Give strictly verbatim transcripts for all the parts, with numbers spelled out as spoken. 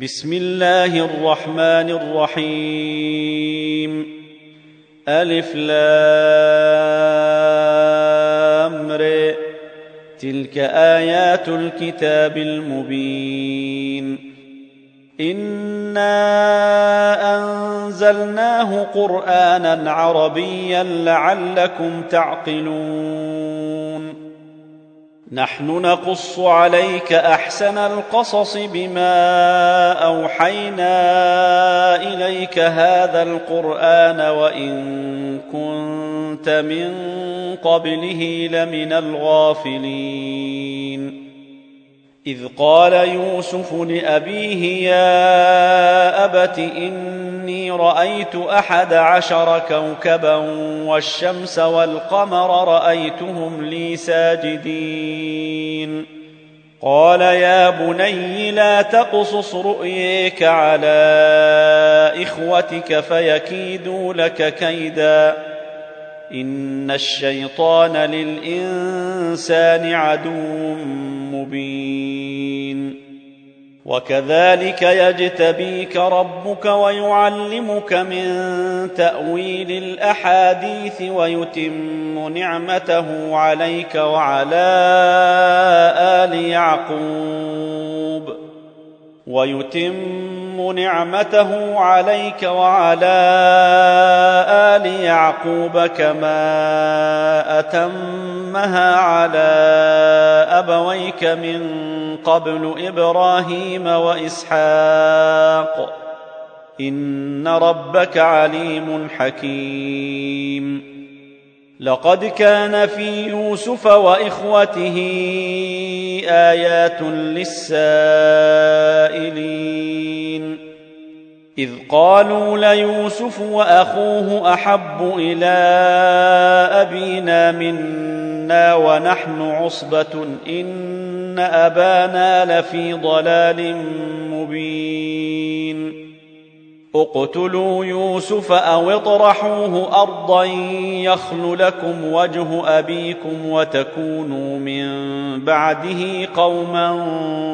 بسم الله الرحمن الرحيم. ألف لام ر. تلك آيات الكتاب المبين. إنا أنزلناه قرآنا عربيا لعلكم تعقلون. نحن نقص عليك أحسن القصص بما أوحينا إليك هذا القرآن وإن كنت من قبله لمن الغافلين. إذ قال يوسف لأبيه يا أبت إني رأيت أحد عشر كوكبا والشمس والقمر رأيتهم لي ساجدين. قال يا بني لا تقصص رؤيك على إخوتك فيكيدوا لك كيدا إن الشيطان للإنسان عدو مبين. وكذلك يجتبيك ربك ويعلمك من تأويل الأحاديث ويتم نعمته عليك وعلى آل يعقوب ويتم نعمته عليك وعلى آل يعقوب كما أتمها على أبويك من قبل إبراهيم وإسحاق إن ربك عليم حكيم. لقد كان في يوسف وإخوته آيات للسائلين إذ قالوا ليوسف وأخوه أحب إلى أبينا منا ونحن عصبة إن أبانا لفي ضلال مبين. اقتلوا يوسف أو اطرحوه أرضا يخل لكم وجه أبيكم وتكونوا من بعده قوما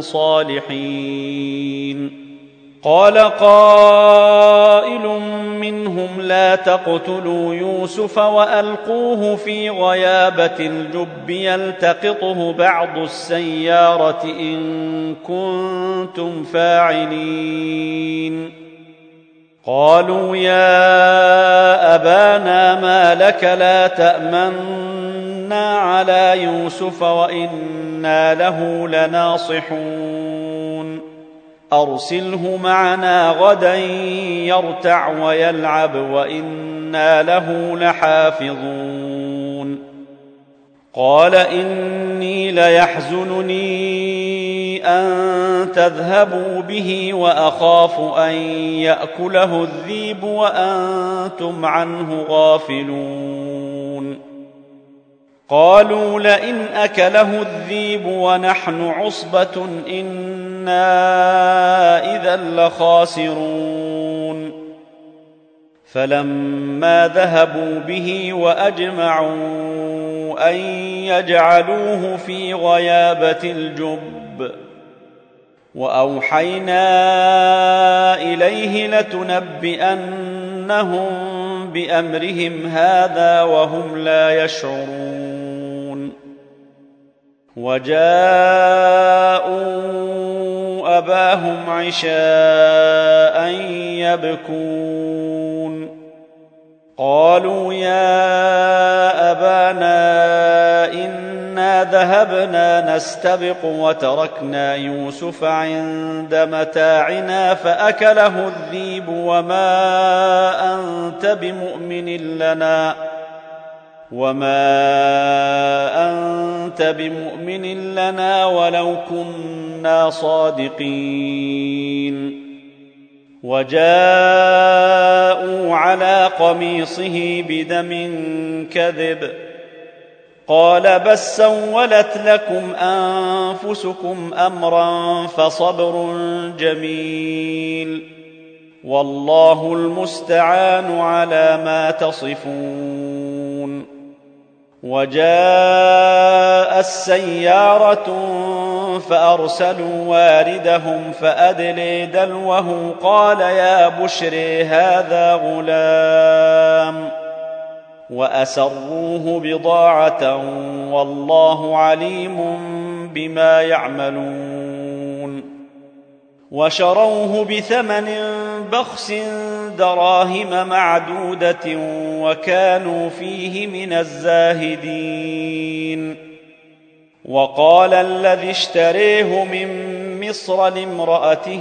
صالحين. قال قائل منهم لا تقتلوا يوسف وألقوه في غيابة الجب يلتقطه بعض السيارة إن كنتم فاعلين. قالوا يا أبانا ما لك لا تأمنا على يوسف وإنا له لناصحون. أرسله معنا غدا يرتع ويلعب وإنا له لحافظون. قال إني ليحزنني أن تذهبوا به وأخاف أن يأكله الذئب وأنتم عنه غافلون. قالوا لئن أكله الذئب ونحن عصبة إنا إذا لخاسرون. فلما ذهبوا به وأجمعوا أن يجعلوه في غيابة الجب وأوحينا إليه لتنبئنهم بأمرهم هذا وهم لا يشعرون. وجاءوا أباهم عشاء يبكون. قالوا يا أبانا إنا ذهبنا نستبق وتركنا يوسف عند متاعنا فأكله الذئب وما أنت بمؤمن لنا وما أنت بمؤمن لنا ولو كنا صادقين. وجاءوا على قميصه بدم كذب قال بل سولت لكم أنفسكم أمرا فصبر جميل والله المستعان على ما تصفون. وجاءت سيارة فأرسلوا واردهم فأدلي دلوه قال يا بشري هذا غلام وأسروه بضاعة والله عليم بما يعملون وشروه بثمن بخس دراهم معدودة وكانوا فيه من الزاهدين وقال الذي اشتريه من مصر لامرأته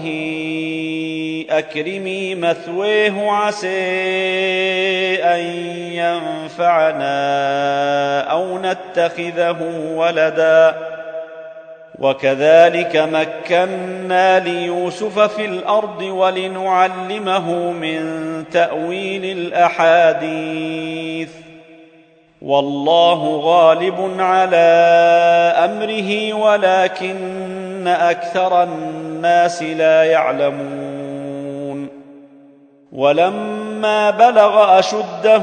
أكرمي مثويه عسى أن ينفعنا أو نتخذه ولدا وكذلك مكنا ليوسف في الأرض ولنعلمه من تأويل الأحاديث والله غالب على أمره ولكن أكثر الناس لا يعلمون ولما بلغ أشده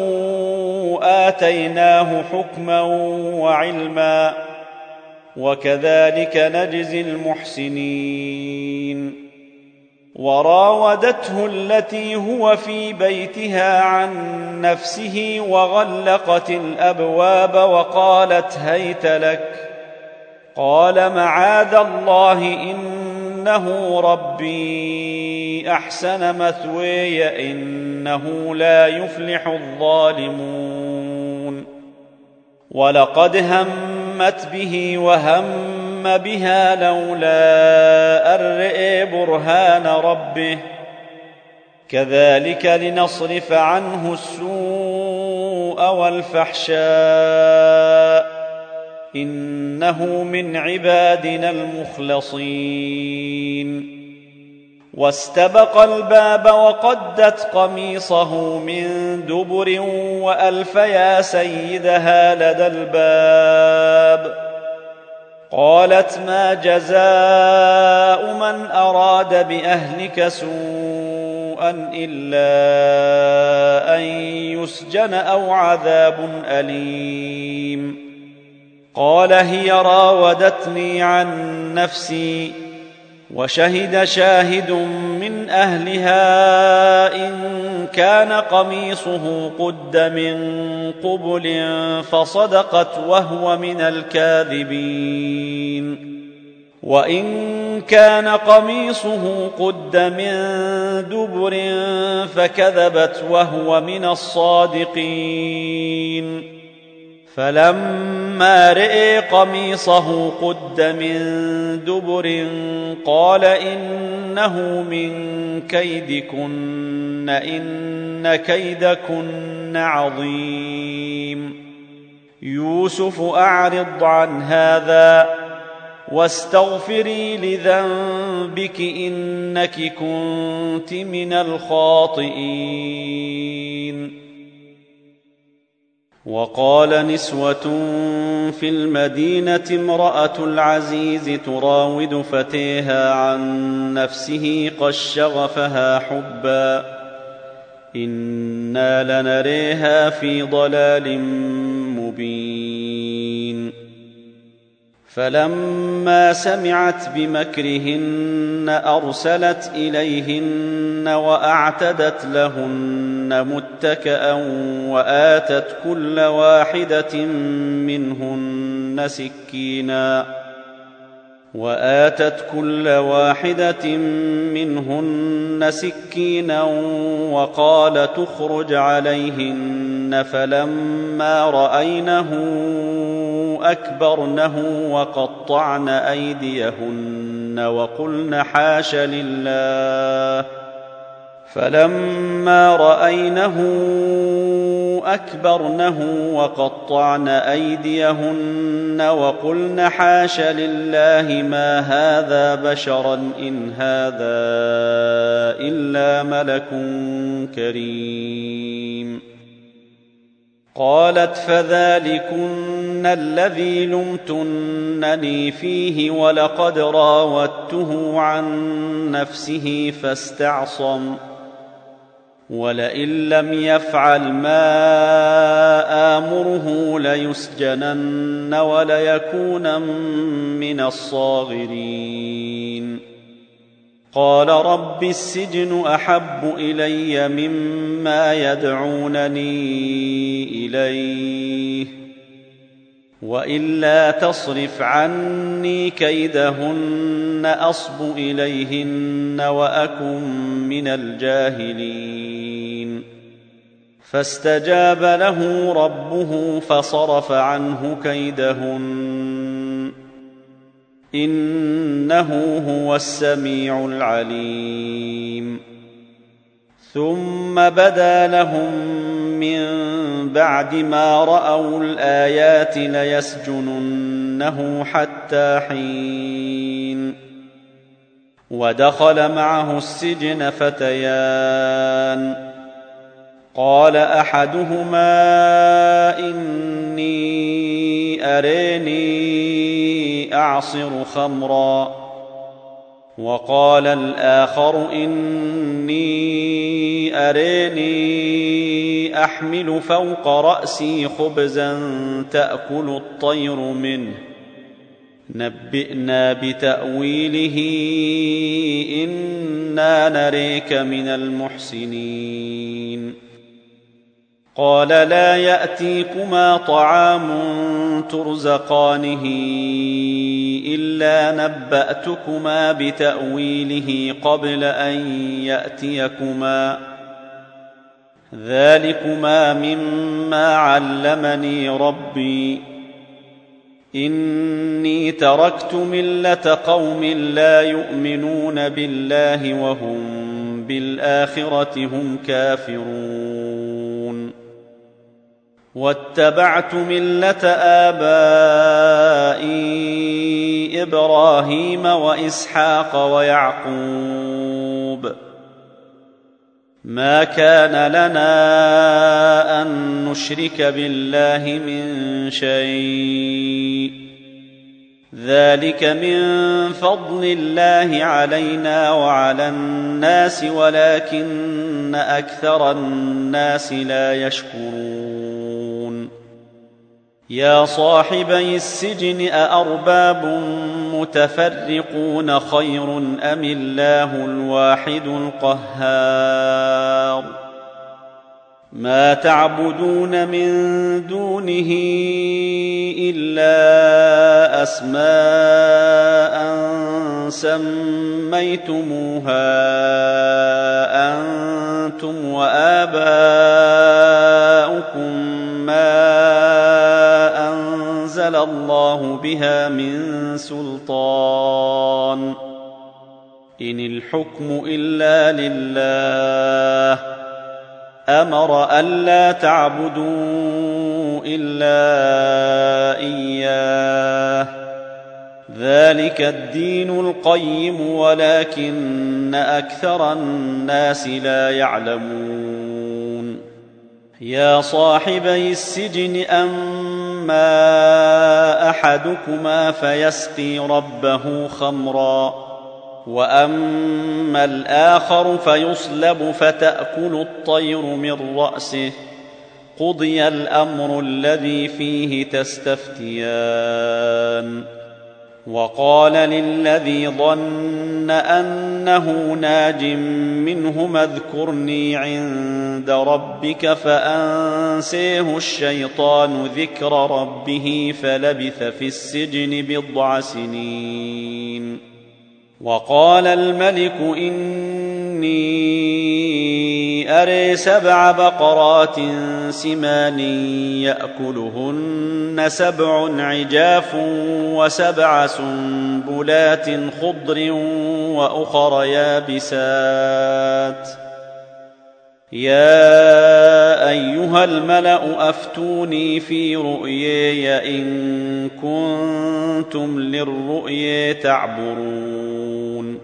آتيناه حكما وعلما وكذلك نجزي المحسنين وراودته التي هو في بيتها عن نفسه وغلقت الأبواب وقالت هيت لك قال معاذ الله إنه ربي أحسن مثوي إنه لا يفلح الظالمون ولقد همت به وهم بها لولا أن رأى برهان ربه كذلك لنصرف عنه السوء والفحشاء إنه من عبادنا المخلصين واستبق الباب وقدت قميصه من دبر وألف يا سيدها لدى الباب قالت ما جزاء من أراد بأهلك سوءا إلا أن يسجن أو عذاب أليم قال هي راودتني عن نفسي وشهد شاهد من أهلها إن كان قميصه قد من قبل فصدقت وهو من الكاذبين وإن كان قميصه قد من دبر فكذبت وهو من الصادقين فلما رأى قميصه قد من دبر قال إنه من كيدكن إن كيدكن عظيم يوسف أعرض عن هذا واستغفري لذنبك إنك كنت من الخاطئين وقال نسوة في المدينة امرأة العزيز تراود فتيها عن نفسه قد شغفها حبا إنا لنريها في ضلال مبين فلما سمعت بمكرهن أرسلت إليهن وأعتدت لهن متكئا وآتت كل واحدة منهن سكينا وآتت كل واحدة منهن سكينا وقال تخرج عليهن فلما رأينه أكبرنه وقطعن أيديهن وقلن حاش لله فلما رأينه أكبرنه وقطعن أيديهن وقلن حاش لله ما هذا بشرا إن هذا إلا ملك كريم قالت فذلكن الذي لمتنني فيه ولقد راودته عن نفسه فاستعصم ولئن لم يفعل ما آمره ليسجنن وليكونن من الصاغرين. قال رب السجن أحب إلي مما يدعونني إليه وإلا تصرف عني كيدهن أصب إليهن وأكن من الجاهلين. فاستجاب له ربه فصرف عنه كيدهن إنه هو السميع العليم. ثم بدا لهم من بعد ما رأوا الآيات ليسجننه حتى حين. ودخل معه السجن فتيان قال أحدهما إني أريني أعصر خمرا وقال الآخر إني أريني أحمل فوق رأسي خبزا تأكل الطير منه نبئنا بتأويله إنا نريك من المحسنين. قال لا يأتيكما طعام ترزقانه إلا نبأتكما بتأويله قبل أن يأتيكما ذلكما مما علمني ربي إني تركت ملة قوم لا يؤمنون بالله وهم بالآخرة هم كافرون. واتبعت ملة آبائي إبراهيم وإسحاق ويعقوب ما كان لنا أن نشرك بالله من شيء ذلك من فضل الله علينا وعلى الناس ولكن أكثر الناس لا يشكرون. يا صاحبي السجن أأرباب متفرقون خير أم الله الواحد القهار. ما تعبدون من دونه إلا أسماء سميتموها أنتم وآباؤكم ما أنزل الله بها من سلطان إن الحكم إلا لله أمر ألا تعبدوا إلا إياه ذلك الدين القيم ولكن أكثر الناس لا يعلمون. يا صاحبي السجن أما أحدكما فيسقي ربه خمرا وأما الآخر فيصلب فتأكل الطير من رأسه قضي الأمر الذي فيه تستفتيان. وقال للذي ظن أنه ناج منهما اذكرني عند ربك فأنسيه الشيطان ذكر ربه فلبث في السجن بضع سنين. وقال الملك إني أري سبع بقرات سمان يأكلهن سبع عجاف وسبع سنبلات خضر وأخر يابسات يا أيها الملأ أفتوني في رؤياي إن كنتم للرؤيا تعبرون.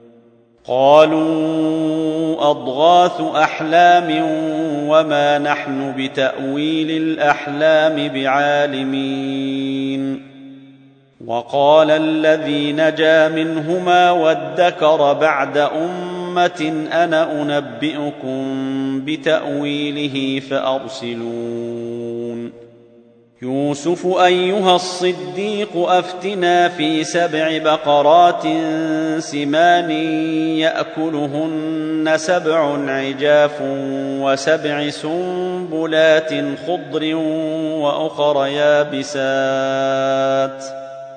قالوا أضغاث أحلام وما نحن بتأويل الأحلام بعالمين. وقال الذي نجا منهما وادكر بعد أمة أمة أنا أنبئكم بتأويله فأرسلون يوسف أيها الصديق أفتنا في سبع بقرات سمان يأكلهن سبع عجاف وسبع سنبلات خضر وأخر يابسات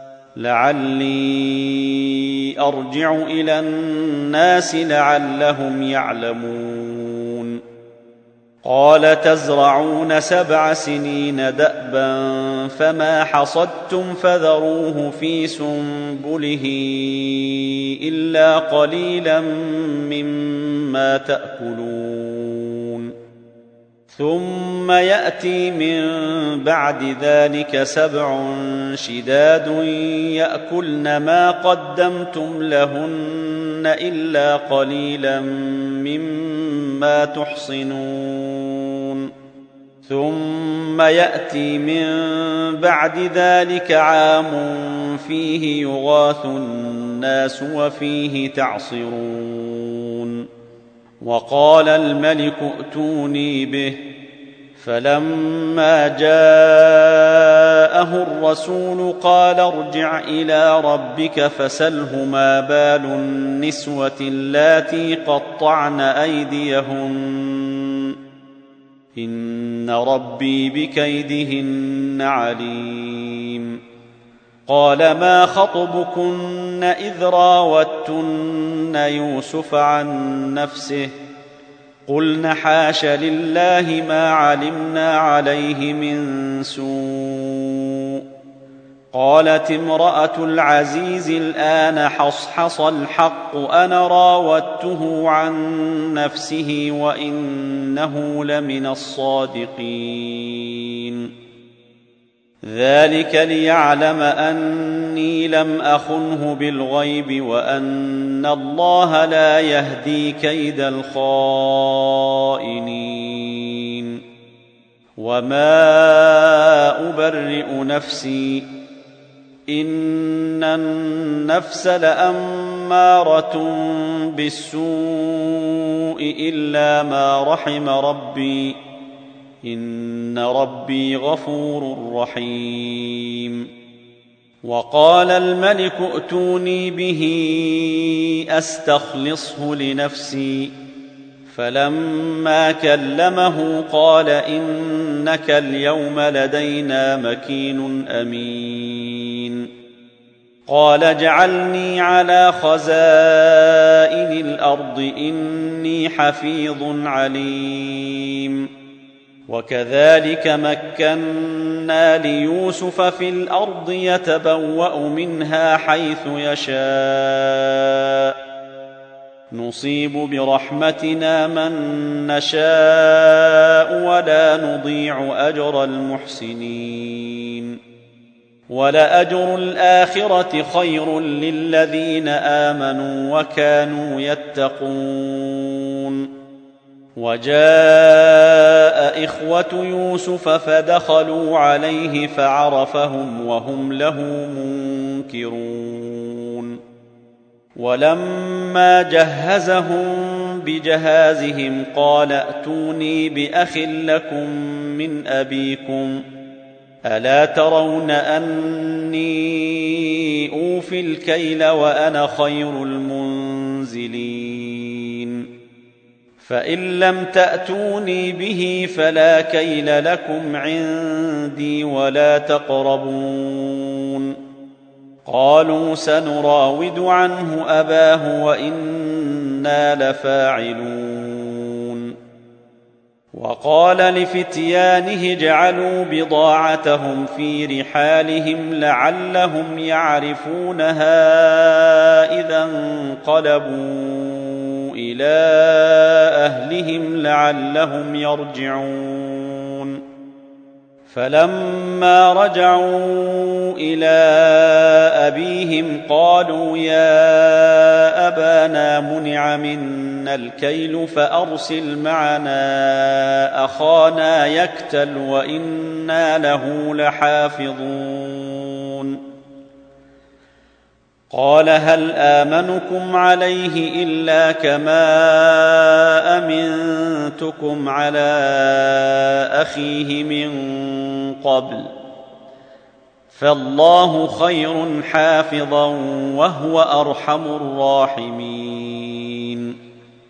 لعلي أرجع إلى الناس لعلهم يعلمون قال تزرعون سبع سنين دأبا فما حصدتم فذروه في سنبله إلا قليلا مما تأكلون ثم يأتي من بعد ذلك سبع شداد يأكلن ما قدمتم لهن إلا قليلا مما تحصنون ثم يأتي من بعد ذلك عام فيه يغاث الناس وفيه تعصرون وقال الملك ائتوني به فلما جاءه الرسول قال ارجع إلى ربك فسله ما بال النسوة اللاتي قطعن أيديهن إن ربي بكيدهن عليم قال ما خطبكن إذ راوتن يوسف عن نفسه قلن حاش لله ما علمنا عليه من سوء قالت امرأة العزيز الآن حصحص الحق أنا راودته عن نفسه وإنه لمن الصادقين ذلك ليعلم أني لم أخنه بالغيب وأن الله لا يهدي كيد الخائنين وما أبرئ نفسي إن النفس لأمارة بالسوء إلا ما رحم ربي إن ربي غفور رحيم وقال الملك ائتوني به أستخلصه لنفسي فلما كلمه قال إنك اليوم لدينا مكين أمين قال اجعلني على خزائن الأرض إني حفيظ عليم وكذلك مكنا ليوسف في الأرض يتبوأ منها حيث يشاء نصيب برحمتنا من نشاء ولا نضيع أجر المحسنين ولأجر الآخرة خير للذين آمنوا وكانوا يتقون وجاء إخوة يوسف فدخلوا عليه فعرفهم وهم له منكرون ولما جهزهم بجهازهم قال ائتوني بأخ لكم من أبيكم ألا ترون أني أوفي الكيل وأنا خير المنزلين فإن لم تأتوني به فلا كيل لكم عندي ولا تقربون قالوا سنراود عنه أباه وإنا لفاعلون وقال لفتيانه اجعلوا بضاعتهم في رحالهم لعلهم يعرفونها إذا انقلبوا إلى أهلهم لعلهم يرجعون فلما رجعوا إلى أبيهم قالوا يا أبانا منع منا الكيل فأرسل معنا أخانا يكتل وإنا له لحافظون قال هل آمنكم عليه إلا كما أمنتكم على أخيه من قبل فالله خير حافظا وهو أرحم الراحمين.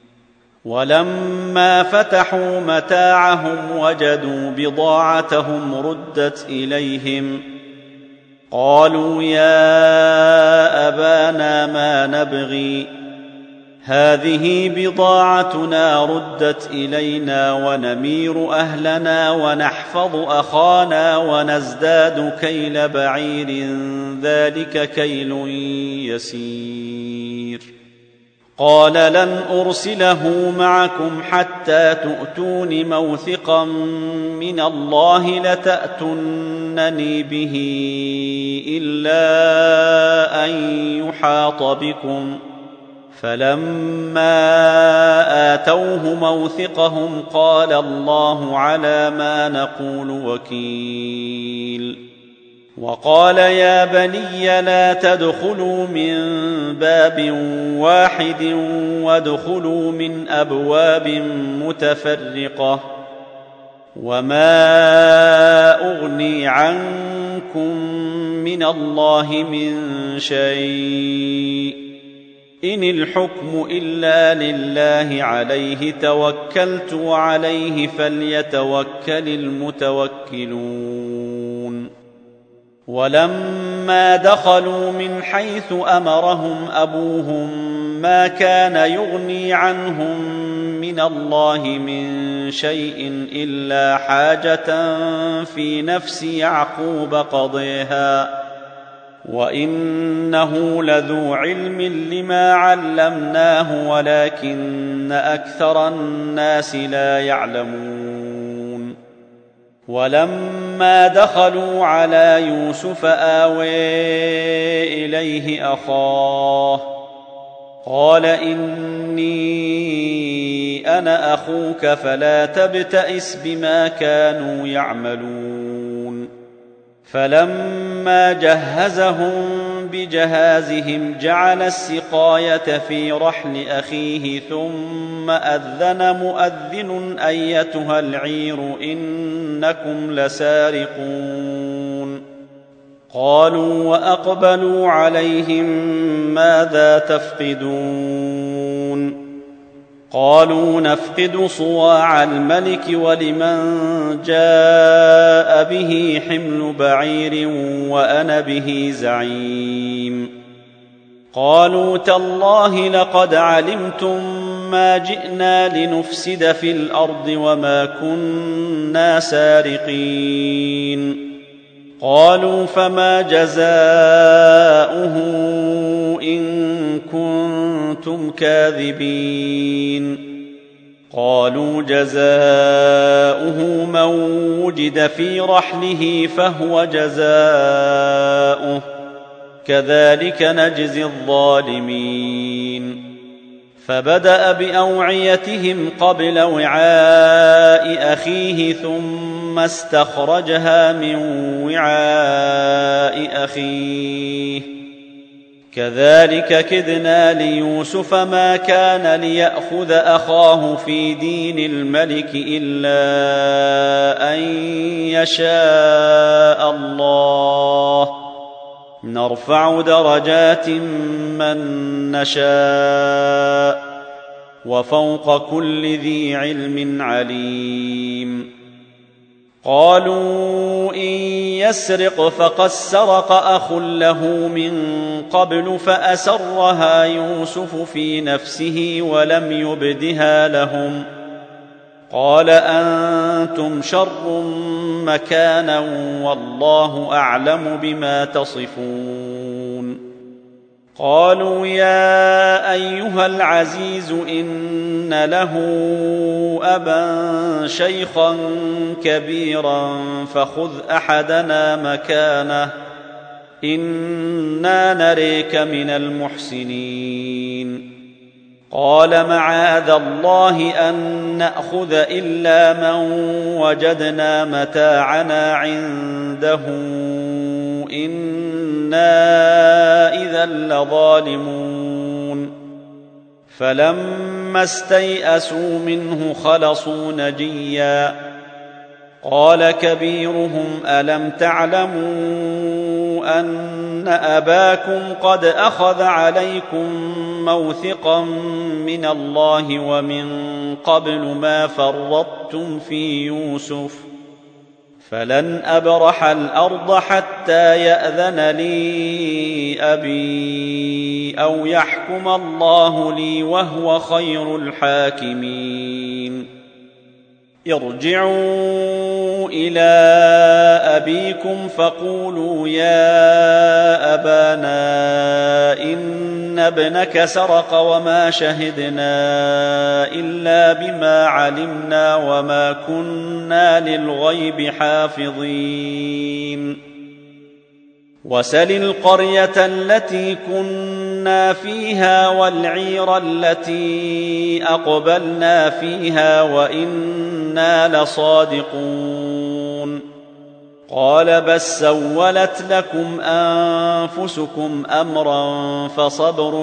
ولما فتحوا متاعهم وجدوا بضاعتهم ردت إليهم قالوا يا أبانا ما نبغي هذه بضاعتنا ردت إلينا ونمير أهلنا ونحفظ أخانا ونزداد كيل بعير ذلك كيل يسير. قال لن أرسله معكم حتى تؤتون موثقا من الله لتأتونني به إلا أن يحاط بكم. فلما آتوه موثقهم قال الله على ما نقول وكيل. وقال يا بني لا تدخلوا من باب واحد وادخلوا من أبواب متفرقة وما أغني عنكم من الله من شيء إن الحكم إلا لله عليه توكلت وعليه فليتوكل المتوكلون. ولما دخلوا من حيث أمرهم أبوهم ما كان يغني عنهم من الله من شيء إلا حاجة في نفس يعقوب قضيها وإنه لذو علم لما علمناه ولكن أكثر الناس لا يعلمون. ولما دخلوا على يوسف آوى إليه أخاه قال إني أنا أخوك فلا تبتئس بما كانوا يعملون. فلما جهزهم بجهازهم جعل السقاية في رحل أخيه ثم أذن مؤذن أيتها العير إنكم لسارقون. قالوا وأقبلوا عليهم ماذا تفقدون؟ قالوا نفقد صواع الملك ولمن جاء به حمل بعير وأنا به زعيم. قالوا تالله لقد علمتم ما جئنا لنفسد في الأرض وما كنا سارقين. قالوا فما جزاؤه إن كنتم كاذبين؟ قالوا جزاؤه من وجد في رحله فهو جزاؤه كذلك نجزي الظالمين. فبدأ بأوعيتهم قبل وعاء أخيه ثم استخرجها من وعاء أخيه كذلك كدنا ليوسف ما كان ليأخذ أخاه في دين الملك إلا أن يشاء الله نرفع درجات من نشاء وفوق كل ذي علم عليم. قالوا إن يسرق فقد سرق أخ له من قبل فأسرها يوسف في نفسه ولم يبدها لهم. قال أنتم شر مكانا والله أعلم بما تصفون. قالوا يا أيها العزيز إن له أبا شيخا كبيرا فخذ أحدنا مكانه إنا نريك من المحسنين. قال معاذ الله أن نأخذ إلا من وجدنا متاعنا عنده إنا إنا إذا لظالمون فلما استيئسوا منه خلصوا نجيا قال كبيرهم ألم تعلموا أن أباكم قد أخذ عليكم موثقا من الله ومن قبل ما فرطتم في يوسف فلن أبرح الأرض حتى يأذن لي أبي أو يحكم الله لي وهو خير الحاكمين ارجعوا إلى أبيكم فقولوا يا أبانا إن ابنك سرق وما شهدنا إلا بما علمنا وما كنا للغيب حافظين وسل القرية التي كنا فيها والعير التي أقبلنا فيها وإنا لصادقون قال بل سولت لكم أنفسكم أمرا فصبر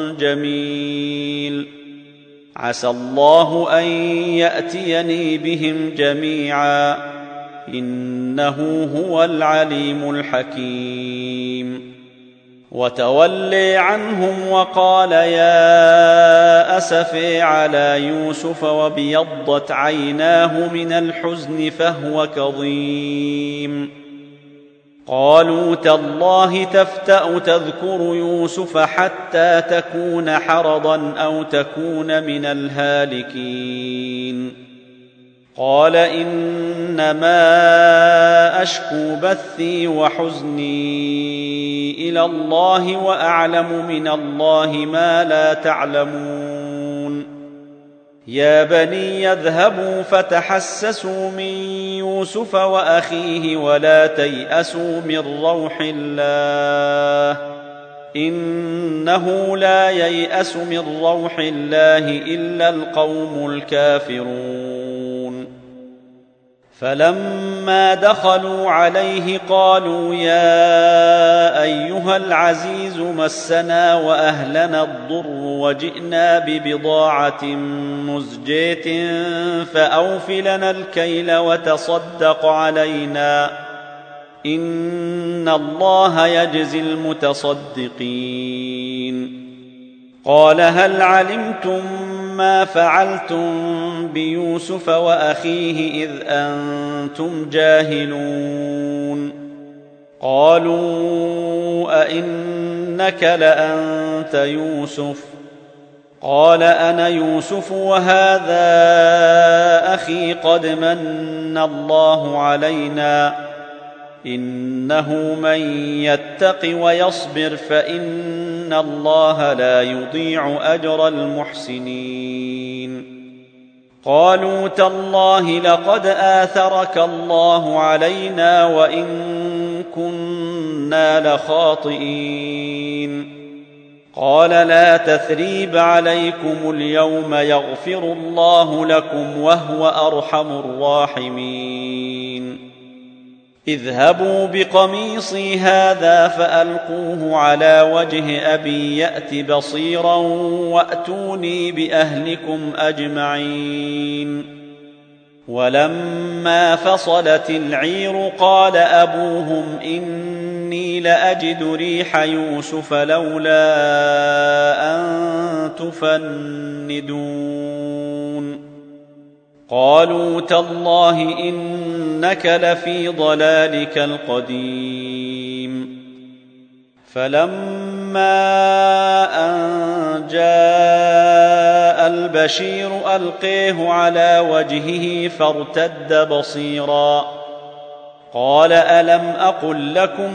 جميل عسى الله أن يأتيني بهم جميعا إنه هو العليم الحكيم وتولي عنهم وقال يا أسفي على يوسف وابيضت عيناه من الحزن فهو كظيم قالوا تالله تفتأ تذكر يوسف حتى تكون حرضا أو تكون من الهالكين قال إنما أشكو بثي وحزني إلى الله وأعلم من الله ما لا تعلمون يا بني اذهبوا فتحسسوا من يوسف وأخيه ولا تيأسوا من روح الله إنه لا ييأس من روح الله إلا القوم الكافرون فلما دخلوا عليه قالوا يا أيها العزيز مسنا وأهلنا الضر وجئنا ببضاعة مزجاة فأوف لنا الكيل وتصدق علينا إن الله يجزي المتصدقين قال هل علمتم ما فعلتم بيوسف وأخيه إذ أنتم جاهلون قالوا أئنك لأنت يوسف قال أنا يوسف وهذا أخي قد من الله علينا إنه من يتق ويصبر فإن الله لا يضيع أجر المحسنين قالوا تالله لقد آثرك الله علينا وإن كنا لخاطئين قال لا تثريب عليكم اليوم يغفر الله لكم وهو أرحم الراحمين اذهبوا بقميصي هذا فألقوه على وجه أبي يأت بصيرا وأتوني بأهلكم أجمعين ولما فصلت العير قال أبوهم إني لأجد ريح يوسف لولا أن تفندون قالوا تالله إنك لفي ضلالك القديم فلما أن جاء البشير ألقيه على وجهه فارتد بصيرا قال ألم أقل لكم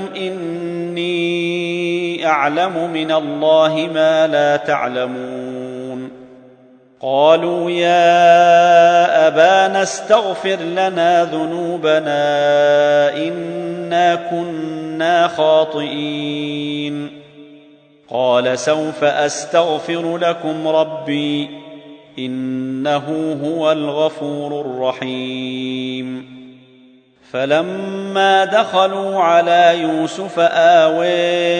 إني أعلم من الله ما لا تعلمون قالوا يا أبانا استغفر لنا ذنوبنا إنا كنا خاطئين قال سوف أستغفر لكم ربي إنه هو الغفور الرحيم فلما دخلوا على يوسف آوى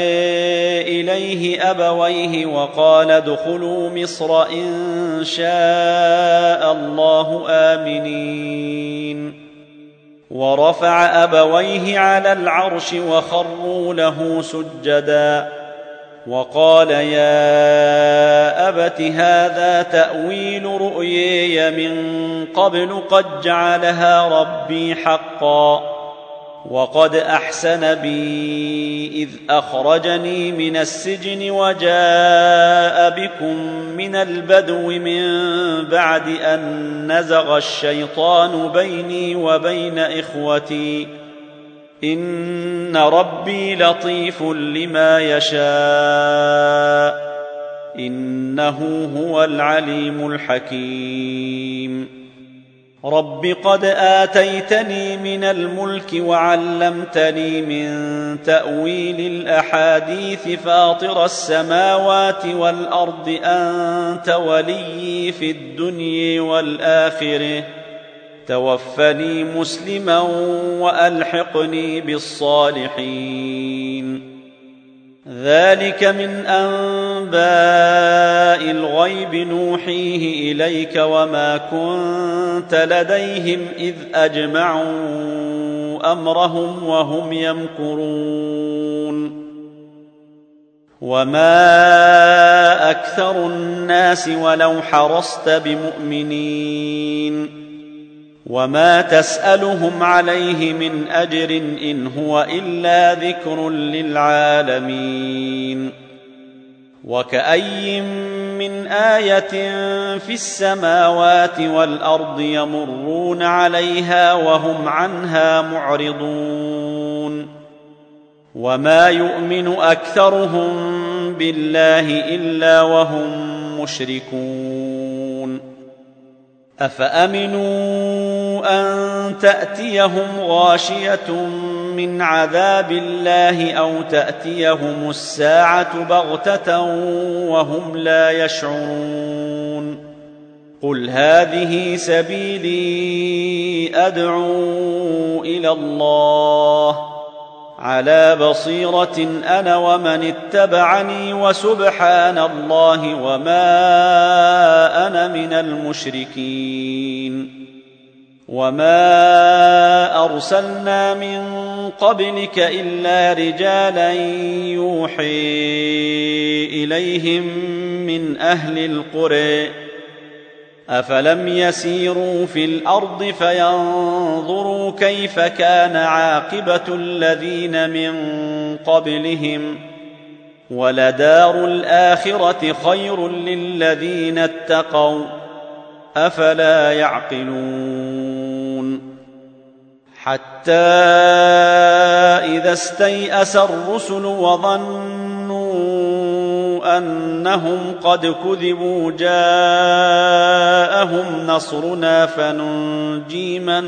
إليه أبويه وقال ادخلوا مصر إن شاء الله آمنين ورفع أبويه على العرش وخروا له سجدا وقال يا أبت هذا تأويل رؤياي من قبل قد جعلها ربي حقا وقد أحسن بي إذ أخرجني من السجن وجاء بكم من البدو من بعد أن نزغ الشيطان بيني وبين إخوتي إن ربي لطيف لما يشاء إنه هو العليم الحكيم رب قد آتيتني من الملك وعلمتني من تأويل الأحاديث فاطر السماوات والأرض أنت وليي في الدنيا والآخرة توفني مسلما وألحقني بالصالحين ذلك من أنباء الغيب نوحيه إليك وما كنت لديهم إذ أجمعوا أمرهم وهم يمكرون وما أكثر الناس ولو حرصت بمؤمنين وما تسألهم عليه من أجر إن هو إلا ذكر للعالمين وكأي من آية في السماوات والأرض يمرون عليها وهم عنها معرضون وما يؤمن أكثرهم بالله إلا وهم مشركون أفأمنوا أن تأتيهم غاشية من عذاب الله أو تأتيهم الساعة بغتة وهم لا يشعرون قل هذه سبيلي أدعو إلى الله على بصيرة أنا ومن اتبعني وسبحان الله وما أنا من المشركين وما أرسلنا من قبلك إلا رجالا يوحي إليهم من أهل القرى أفلم يسيروا في الأرض فينظروا كيف كان عاقبة الذين من قبلهم ولدار الآخرة خير للذين اتقوا أفلا يعقلون حتى إذا استيأس الرسل وظنوا أنهم قد كذبوا جاءهم نصرنا فننجي من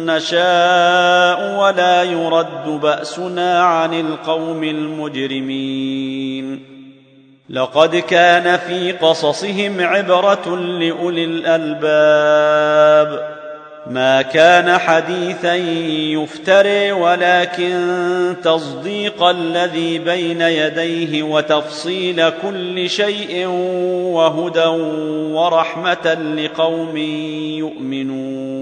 نشاء ولا يرد بأسنا عن القوم المجرمين لقد كان في قصصهم عبرة لأولي الألباب ما كان حديثا يفترى ولكن تصديق الذي بين يديه وتفصيل كل شيء وهدى ورحمة لقوم يؤمنون